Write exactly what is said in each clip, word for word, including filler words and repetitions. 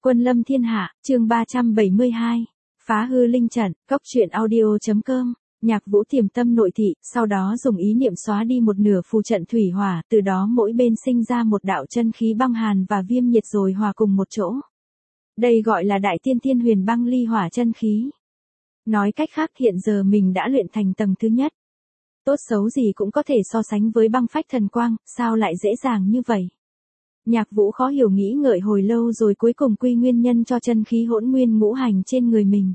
Quân lâm thiên hạ, chương ba trăm bảy mươi hai. Phá hư linh trận, cốc truyện audio.com. Nhạc Vũ tiềm tâm nội thị, sau đó dùng ý niệm xóa đi một nửa phù trận thủy hỏa, từ đó mỗi bên sinh ra một đạo chân khí băng hàn và viêm nhiệt rồi hòa cùng một chỗ. Đây gọi là đại tiên thiên huyền băng ly hỏa chân khí. Nói cách khác hiện giờ mình đã luyện thành tầng thứ nhất. Tốt xấu gì cũng có thể so sánh với băng phách thần quang, sao lại dễ dàng như vậy? Nhạc Vũ khó hiểu nghĩ ngợi hồi lâu rồi cuối cùng quy nguyên nhân cho chân khí hỗn nguyên ngũ hành trên người mình.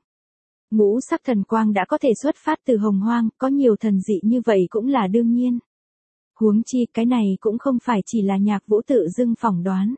Ngũ sắc thần quang đã có thể xuất phát từ hồng hoang, có nhiều thần dị như vậy cũng là đương nhiên. Huống chi cái này cũng không phải chỉ là Nhạc Vũ tự dưng phỏng đoán.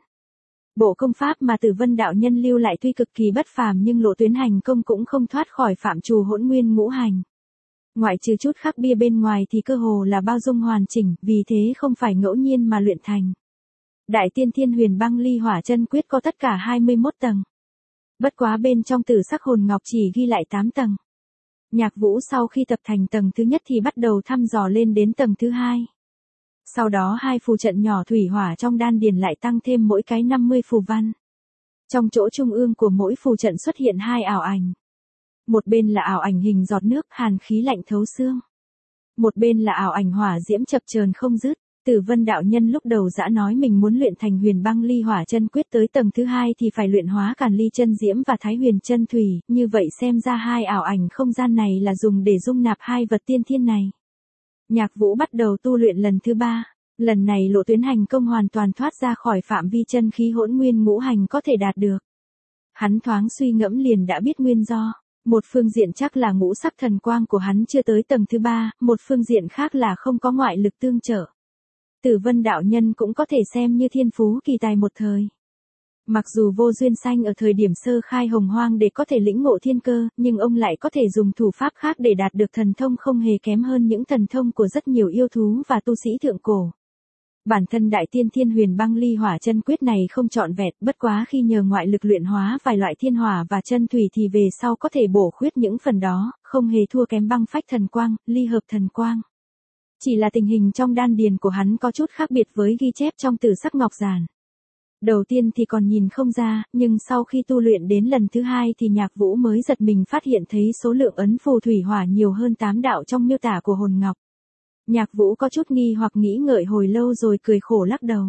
Bộ công pháp mà Tử Vân đạo nhân lưu lại tuy cực kỳ bất phàm nhưng lộ tuyến hành công cũng không thoát khỏi phạm trù hỗn nguyên ngũ hành. Ngoại trừ chút khác bia bên ngoài thì cơ hồ là bao dung hoàn chỉnh, vì thế không phải ngẫu nhiên mà luyện thành. Đại tiên thiên huyền băng ly hỏa chân quyết có tất cả hai mươi mốt tầng. Bất quá bên trong tử sắc hồn ngọc chỉ ghi lại tám tầng. Nhạc Vũ sau khi tập thành tầng thứ nhất thì bắt đầu thăm dò lên đến tầng thứ hai. Sau đó hai phù trận nhỏ thủy hỏa trong đan điền lại tăng thêm mỗi cái năm mươi phù văn. Trong chỗ trung ương của mỗi phù trận xuất hiện hai ảo ảnh. Một bên là ảo ảnh hình giọt nước hàn khí lạnh thấu xương. Một bên là ảo ảnh hỏa diễm chập chờn không dứt. Tử Vân đạo nhân lúc đầu đã nói mình muốn luyện thành huyền băng ly hỏa chân quyết tới tầng thứ hai thì phải luyện hóa càn ly chân diễm và thái huyền chân thủy, như vậy xem ra hai ảo ảnh không gian này là dùng để dung nạp hai vật tiên thiên này. Nhạc Vũ bắt đầu tu luyện lần thứ ba, lần này lộ tuyến hành công hoàn toàn thoát ra khỏi phạm vi chân khí hỗn nguyên ngũ hành có thể đạt được. Hắn thoáng suy ngẫm liền đã biết nguyên do. Một phương diện chắc là ngũ sắc thần quang của hắn chưa tới tầng thứ ba, một phương diện khác là không có ngoại lực tương trợ. Tử Vân đạo nhân cũng có thể xem như thiên phú kỳ tài một thời. Mặc dù vô duyên sanh ở thời điểm sơ khai hồng hoang để có thể lĩnh ngộ thiên cơ, nhưng ông lại có thể dùng thủ pháp khác để đạt được thần thông không hề kém hơn những thần thông của rất nhiều yêu thú và tu sĩ thượng cổ. Bản thân đại tiên thiên huyền băng ly hỏa chân quyết này không trọn vẹn, bất quá khi nhờ ngoại lực luyện hóa vài loại thiên hỏa và chân thủy thì về sau có thể bổ khuyết những phần đó, không hề thua kém băng phách thần quang, ly hợp thần quang. Chỉ là tình hình trong đan điền của hắn có chút khác biệt với ghi chép trong tử sắc ngọc giản. Đầu tiên thì còn nhìn không ra, nhưng sau khi tu luyện đến lần thứ hai thì Nhạc Vũ mới giật mình phát hiện thấy số lượng ấn phù thủy hỏa nhiều hơn tám đạo trong miêu tả của hồn ngọc. Nhạc Vũ có chút nghi hoặc nghĩ ngợi hồi lâu rồi cười khổ lắc đầu.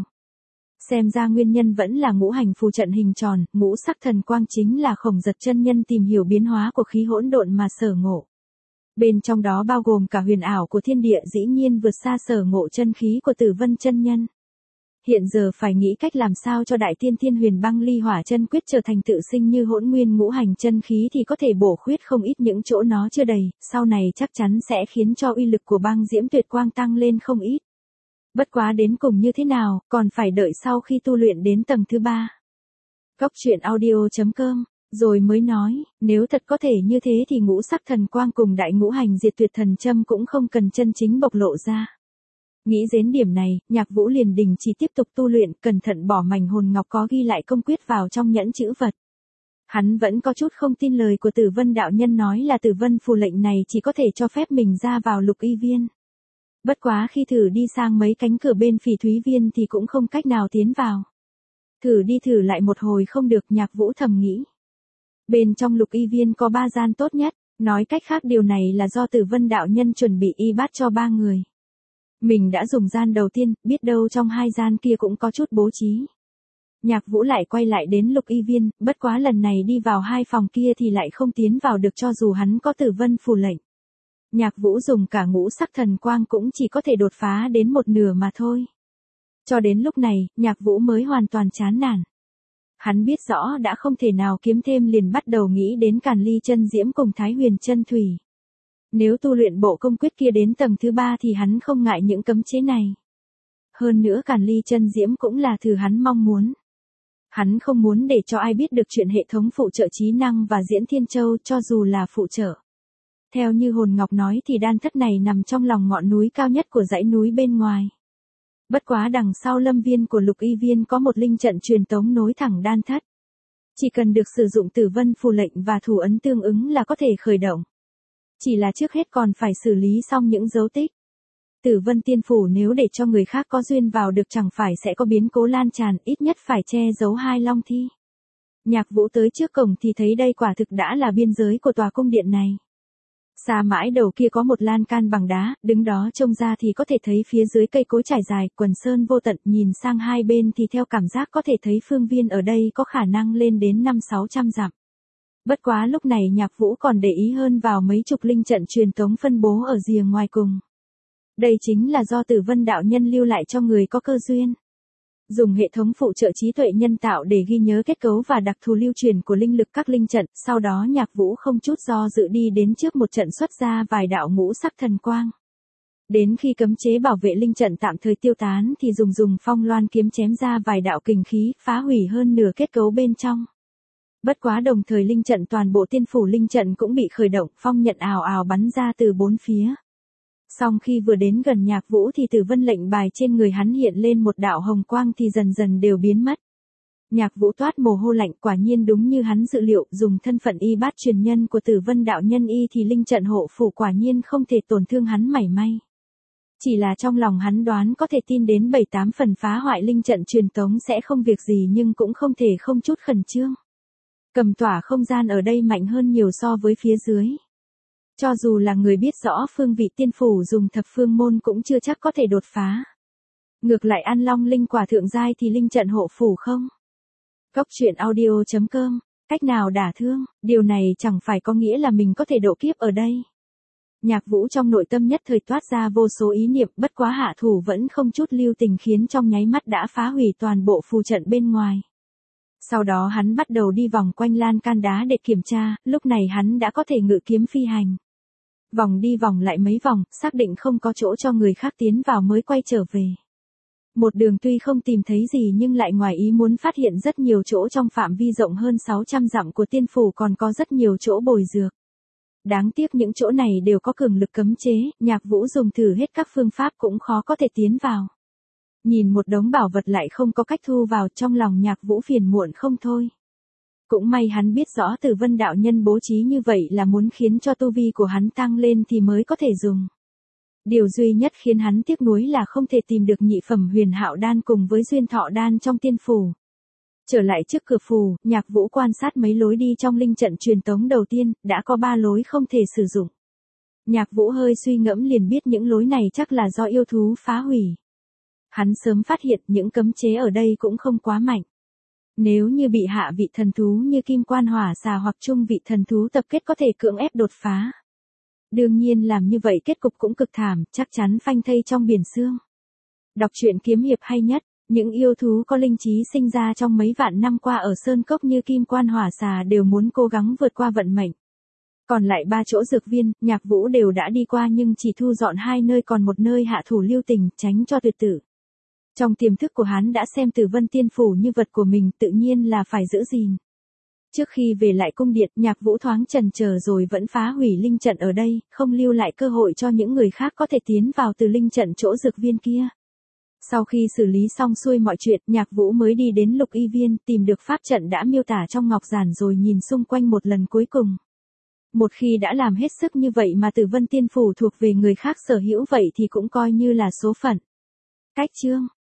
Xem ra nguyên nhân vẫn là ngũ hành phù trận hình tròn, ngũ sắc thần quang chính là Khổng Giật chân nhân tìm hiểu biến hóa của khí hỗn độn mà sở ngộ. Bên trong đó bao gồm cả huyền ảo của thiên địa dĩ nhiên vượt xa sở ngộ chân khí của Tử Vân chân nhân. Hiện giờ phải nghĩ cách làm sao cho đại tiên thiên huyền băng ly hỏa chân quyết trở thành tự sinh như hỗn nguyên ngũ hành chân khí thì có thể bổ khuyết không ít những chỗ nó chưa đầy, sau này chắc chắn sẽ khiến cho uy lực của băng diễm tuyệt quang tăng lên không ít. Bất quá đến cùng như thế nào, còn phải đợi sau khi tu luyện đến tầng thứ ba. Cốc truyện audio.com Rồi mới nói, nếu thật có thể như thế thì ngũ sắc thần quang cùng đại ngũ hành diệt tuyệt thần châm cũng không cần chân chính bộc lộ ra. Nghĩ đến điểm này, Nhạc Vũ liền đình chỉ tiếp tục tu luyện, cẩn thận bỏ mảnh hồn ngọc có ghi lại công quyết vào trong nhẫn chữ vật. Hắn vẫn có chút không tin lời của Tử Vân đạo nhân nói là Tử Vân phù lệnh này chỉ có thể cho phép mình ra vào lục y viên. Bất quá khi thử đi sang mấy cánh cửa bên phỉ thúy viên thì cũng không cách nào tiến vào. Thử đi thử lại một hồi không được, Nhạc Vũ thầm nghĩ. Bên trong lục y viên có ba gian tốt nhất, nói cách khác điều này là do Tử Vân đạo nhân chuẩn bị y bát cho ba người. Mình đã dùng gian đầu tiên, biết đâu trong hai gian kia cũng có chút bố trí. Nhạc Vũ lại quay lại đến lục y viên, bất quá lần này đi vào hai phòng kia thì lại không tiến vào được cho dù hắn có Tử Vân phù lệnh. Nhạc Vũ dùng cả ngũ sắc thần quang cũng chỉ có thể đột phá đến một nửa mà thôi. Cho đến lúc này, Nhạc Vũ mới hoàn toàn chán nản. Hắn biết rõ đã không thể nào kiếm thêm liền bắt đầu nghĩ đến càn ly chân diễm cùng thái huyền chân thủy. Nếu tu luyện bộ công quyết kia đến tầng thứ ba thì hắn không ngại những cấm chế này. Hơn nữa càn ly chân diễm cũng là thứ hắn mong muốn. Hắn không muốn để cho ai biết được chuyện hệ thống phụ trợ trí năng và diễn thiên châu cho dù là phụ trợ. Theo như hồn ngọc nói thì đan thất này nằm trong lòng ngọn núi cao nhất của dãy núi bên ngoài. Bất quá đằng sau lâm viên của lục y viên có một linh trận truyền tống nối thẳng đan thất. Chỉ cần được sử dụng Tử Vân phù lệnh và thủ ấn tương ứng là có thể khởi động. Chỉ là trước hết còn phải xử lý xong những dấu tích. Tử Vân tiên phủ nếu để cho người khác có duyên vào được chẳng phải sẽ có biến cố lan tràn, ít nhất phải che giấu hai long thi. Nhạc Vũ tới trước cổng thì thấy đây quả thực đã là biên giới của tòa cung điện này. Xa mãi đầu kia có một lan can bằng đá, đứng đó trông ra thì có thể thấy phía dưới cây cối trải dài, quần sơn vô tận, nhìn sang hai bên thì theo cảm giác có thể thấy phương viên ở đây có khả năng lên đến năm sáu trăm dặm. Bất quá lúc này Nhạc Vũ còn để ý hơn vào mấy chục linh trận truyền tống phân bố ở rìa ngoài cùng. Đây chính là do Tử Vân đạo nhân lưu lại cho người có cơ duyên. Dùng hệ thống phụ trợ trí tuệ nhân tạo để ghi nhớ kết cấu và đặc thù lưu truyền của linh lực các linh trận, sau đó Nhạc Vũ không chút do dự đi đến trước một trận xuất ra vài đạo ngũ sắc thần quang. Đến khi cấm chế bảo vệ linh trận tạm thời tiêu tán thì dùng dùng phong loan kiếm chém ra vài đạo kình khí, phá hủy hơn nửa kết cấu bên trong. Bất quá đồng thời linh trận toàn bộ tiên phủ linh trận cũng bị khởi động, phong nhận ào ào bắn ra từ bốn phía. Song khi vừa đến gần Nhạc Vũ thì Tử Vân lệnh bài trên người hắn hiện lên một đạo hồng quang thì dần dần đều biến mất. Nhạc Vũ toát mồ hôi lạnh, quả nhiên đúng như hắn dự liệu, dùng thân phận y bát truyền nhân của Tử Vân đạo nhân y thì linh trận hộ phủ quả nhiên không thể tổn thương hắn mảy may. Chỉ là trong lòng hắn đoán có thể tin đến bảy tám phần phá hoại linh trận truyền tống sẽ không việc gì nhưng cũng không thể không chút khẩn trương. Cầm tỏa không gian ở đây mạnh hơn nhiều so với phía dưới. Cho dù là người biết rõ phương vị tiên phủ dùng thập phương môn cũng chưa chắc có thể đột phá. Ngược lại ăn long linh quả thượng giai thì linh trận hộ phủ không. Cốc truyện audio chấm com, cách nào đả thương, điều này chẳng phải có nghĩa là mình có thể độ kiếp ở đây. Nhạc Vũ trong nội tâm nhất thời toát ra vô số ý niệm, bất quá hạ thủ vẫn không chút lưu tình khiến trong nháy mắt đã phá hủy toàn bộ phù trận bên ngoài. Sau đó hắn bắt đầu đi vòng quanh lan can đá để kiểm tra, lúc này hắn đã có thể ngự kiếm phi hành. Vòng đi vòng lại mấy vòng, xác định không có chỗ cho người khác tiến vào mới quay trở về. Một đường tuy không tìm thấy gì nhưng lại ngoài ý muốn phát hiện rất nhiều chỗ trong phạm vi rộng hơn sáu trăm dặm của tiên phủ còn có rất nhiều chỗ bồi dược. Đáng tiếc những chỗ này đều có cường lực cấm chế, Nhạc Vũ dùng thử hết các phương pháp cũng khó có thể tiến vào. Nhìn một đống bảo vật lại không có cách thu vào, trong lòng Nhạc Vũ phiền muộn không thôi. Cũng may hắn biết rõ Tử Vân đạo nhân bố trí như vậy là muốn khiến cho tu vi của hắn tăng lên thì mới có thể dùng. Điều duy nhất khiến hắn tiếc nuối là không thể tìm được nhị phẩm huyền hạo đan cùng với duyên thọ đan trong tiên phủ. Trở lại trước cửa phủ, Nhạc Vũ quan sát mấy lối đi trong linh trận truyền tống đầu tiên, đã có ba lối không thể sử dụng. Nhạc Vũ hơi suy ngẫm liền biết những lối này chắc là do yêu thú phá hủy. Hắn sớm phát hiện những cấm chế ở đây cũng không quá mạnh. Nếu như bị hạ vị thần thú như kim quan hỏa xà hoặc trung vị thần thú tập kết có thể cưỡng ép đột phá. Đương nhiên làm như vậy kết cục cũng cực thảm, chắc chắn phanh thây trong biển xương. Đọc truyện kiếm hiệp hay nhất, những yêu thú có linh trí sinh ra trong mấy vạn năm qua ở Sơn Cốc như kim quan hỏa xà đều muốn cố gắng vượt qua vận mệnh. Còn lại ba chỗ dược viên, Nhạc Vũ đều đã đi qua nhưng chỉ thu dọn hai nơi còn một nơi hạ thủ lưu tình, tránh cho tuyệt tử. Trong tiềm thức của hắn đã xem Tử Vân tiên phủ như vật của mình, tự nhiên là phải giữ gìn. Trước khi về lại cung điện, Nhạc Vũ thoáng chần chờ rồi vẫn phá hủy linh trận ở đây, không lưu lại cơ hội cho những người khác có thể tiến vào từ linh trận chỗ dược viên kia. Sau khi xử lý xong xuôi mọi chuyện, Nhạc Vũ mới đi đến Lục Y Viên, tìm được pháp trận đã miêu tả trong ngọc giản rồi nhìn xung quanh một lần cuối cùng. Một khi đã làm hết sức như vậy mà Tử Vân tiên phủ thuộc về người khác sở hữu vậy thì cũng coi như là số phận. Cách chương